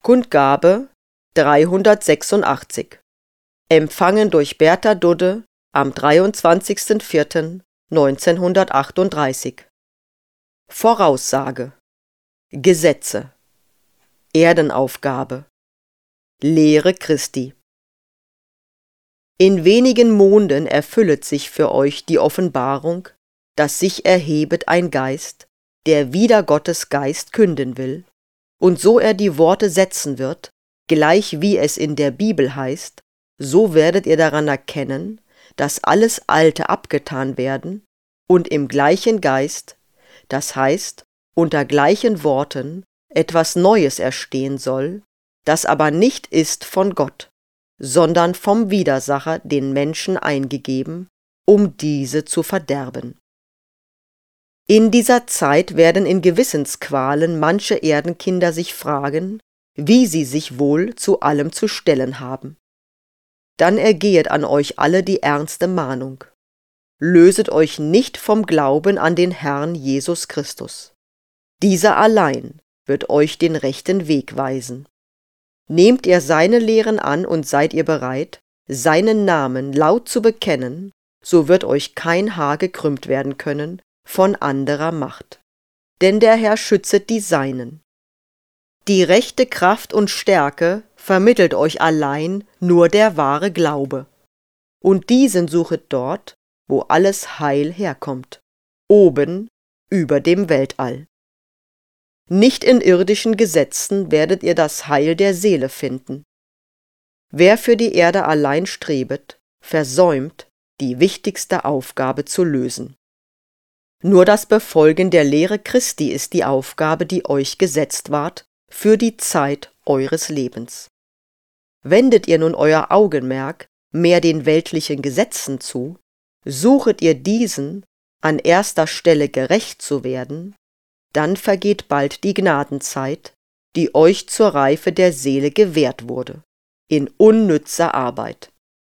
Kundgabe 386. Empfangen durch Bertha Dudde am 23.04.1938. Voraussage: Gesetze, Erdenaufgabe, Lehre Christi. In wenigen Monden erfüllet sich für euch die Offenbarung, dass sich erhebet ein Geist, der wider Gottes Geist künden will, und so er die Worte setzen wird, gleich wie es in der Bibel heißt, so werdet ihr daran erkennen, dass alles Alte abgetan werden und im gleichen Geist, das heißt unter gleichen Worten, etwas Neues erstehen soll, das aber nicht ist von Gott, sondern vom Widersacher den Menschen eingegeben, um diese zu verderben. In dieser Zeit werden in Gewissensqualen manche Erdenkinder sich fragen, wie sie sich wohl zu allem zu stellen haben. Dann ergehet an euch alle die ernste Mahnung: Löset euch nicht vom Glauben an den Herrn Jesus Christus. Dieser allein wird euch den rechten Weg weisen. Nehmt ihr seine Lehren an und seid ihr bereit, seinen Namen laut zu bekennen, so wird euch kein Haar gekrümmt werden können von anderer Macht. Denn der Herr schützet die Seinen. Die rechte Kraft und Stärke vermittelt euch allein nur der wahre Glaube. Und diesen suchet dort, wo alles Heil herkommt, oben über dem Weltall. Nicht in irdischen Gesetzen werdet ihr das Heil der Seele finden. Wer für die Erde allein strebet, versäumt, die wichtigste Aufgabe zu lösen. Nur das Befolgen der Lehre Christi ist die Aufgabe, die euch gesetzt ward, für die Zeit eures Lebens. Wendet ihr nun euer Augenmerk mehr den weltlichen Gesetzen zu, suchet ihr diesen, an erster Stelle gerecht zu werden, dann vergeht bald die Gnadenzeit, die euch zur Reife der Seele gewährt wurde, in unnützer Arbeit.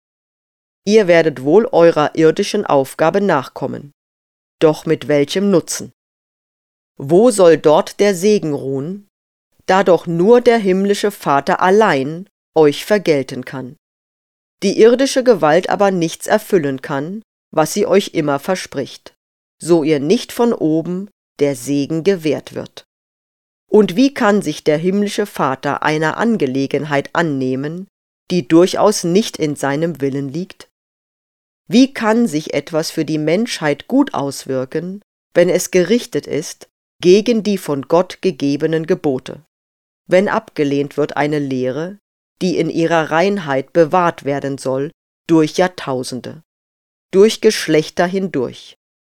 Ihr werdet wohl eurer irdischen Aufgabe nachkommen, doch mit welchem Nutzen? Wo soll dort der Segen ruhen, da doch nur der himmlische Vater allein euch vergelten kann, die irdische Gewalt aber nichts erfüllen kann, was sie euch immer verspricht, so ihr nicht von oben der Segen gewährt wird. Und wie kann sich der himmlische Vater einer Angelegenheit annehmen, die durchaus nicht in seinem Willen liegt? Wie kann sich etwas für die Menschheit gut auswirken, wenn es gerichtet ist gegen die von Gott gegebenen Gebote, wenn abgelehnt wird eine Lehre, die in ihrer Reinheit bewahrt werden soll durch Jahrtausende, durch Geschlechter hindurch?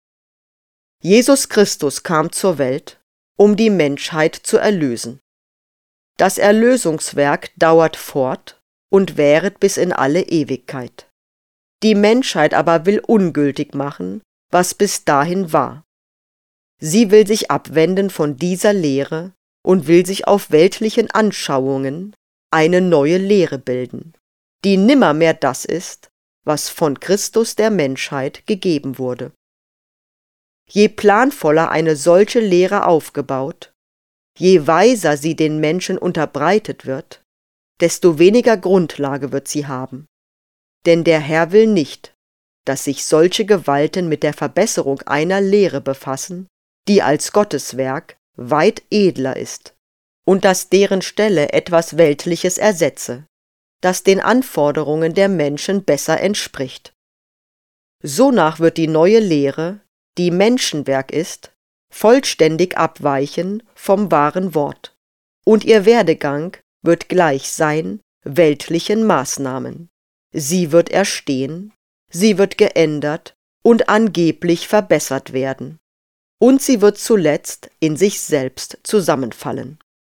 Jesus Christus kam zur Welt, um die Menschheit zu erlösen. Das Erlösungswerk dauert fort und währet bis in alle Ewigkeit. Die Menschheit aber will ungültig machen, was bis dahin war. Sie will sich abwenden von dieser Lehre und will sich auf weltlichen Anschauungen eine neue Lehre bilden, die nimmermehr das ist, was von Christus der Menschheit gegeben wurde. Je planvoller eine solche Lehre aufgebaut, je weiser sie den Menschen unterbreitet wird, desto weniger Grundlage wird sie haben. Denn der Herr will nicht, dass sich solche Gewalten mit der Verbesserung einer Lehre befassen, die als Gotteswerk weit edler ist, und dass deren Stelle etwas Weltliches ersetze, das den Anforderungen der Menschen besser entspricht. Sonach wird die neue Lehre, die Menschenwerk ist, vollständig abweichen vom wahren Wort, und ihr Werdegang wird gleich sein weltlichen Maßnahmen. Sie wird erstehen, sie wird geändert und angeblich verbessert werden, und sie wird zuletzt in sich selbst zusammenfallen.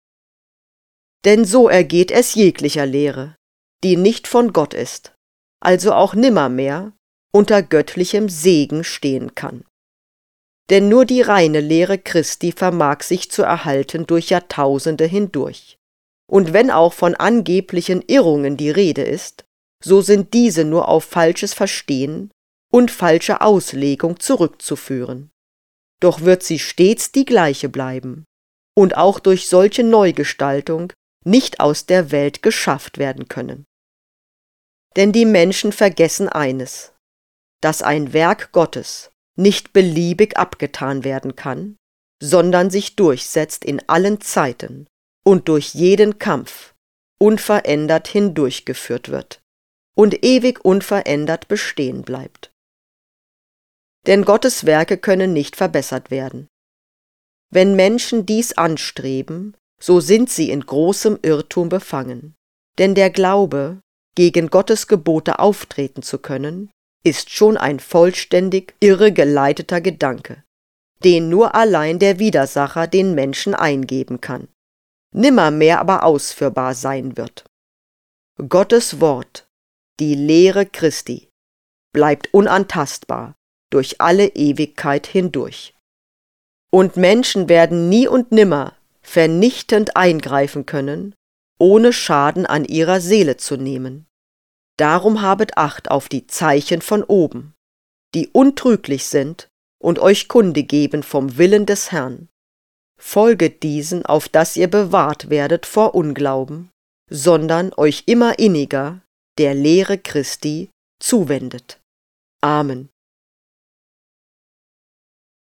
Denn so ergeht es jeglicher Lehre, die nicht von Gott ist, also auch nimmermehr unter göttlichem Segen stehen kann. Denn nur die reine Lehre Christi vermag sich zu erhalten durch Jahrtausende hindurch. Und wenn auch von angeblichen Irrungen die Rede ist, so sind diese nur auf falsches Verstehen und falsche Auslegung zurückzuführen. Doch wird sie stets die gleiche bleiben und auch durch solche Neugestaltung nicht aus der Welt geschafft werden können. Denn die Menschen vergessen eines, dass ein Werk Gottes nicht beliebig abgetan werden kann, sondern sich durchsetzt in allen Zeiten und durch jeden Kampf unverändert hindurchgeführt wird und ewig unverändert bestehen bleibt. Denn Gottes Werke können nicht verbessert werden. Wenn Menschen dies anstreben, so sind sie in großem Irrtum befangen, denn der Glaube, gegen Gottes Gebote auftreten zu können, ist schon ein vollständig irregeleiteter Gedanke, den nur allein der Widersacher den Menschen eingeben kann, nimmermehr aber ausführbar sein wird. Gottes Wort, die Lehre Christi, bleibt unantastbar durch alle Ewigkeit hindurch. Und Menschen werden nie und nimmer vernichtend eingreifen können, ohne Schaden an ihrer Seele zu nehmen. Darum habet Acht auf die Zeichen von oben, die untrüglich sind und euch Kunde geben vom Willen des Herrn. Folget diesen, auf dass ihr bewahrt werdet vor Unglauben, sondern euch immer inniger der Lehre Christi zuwendet. Amen.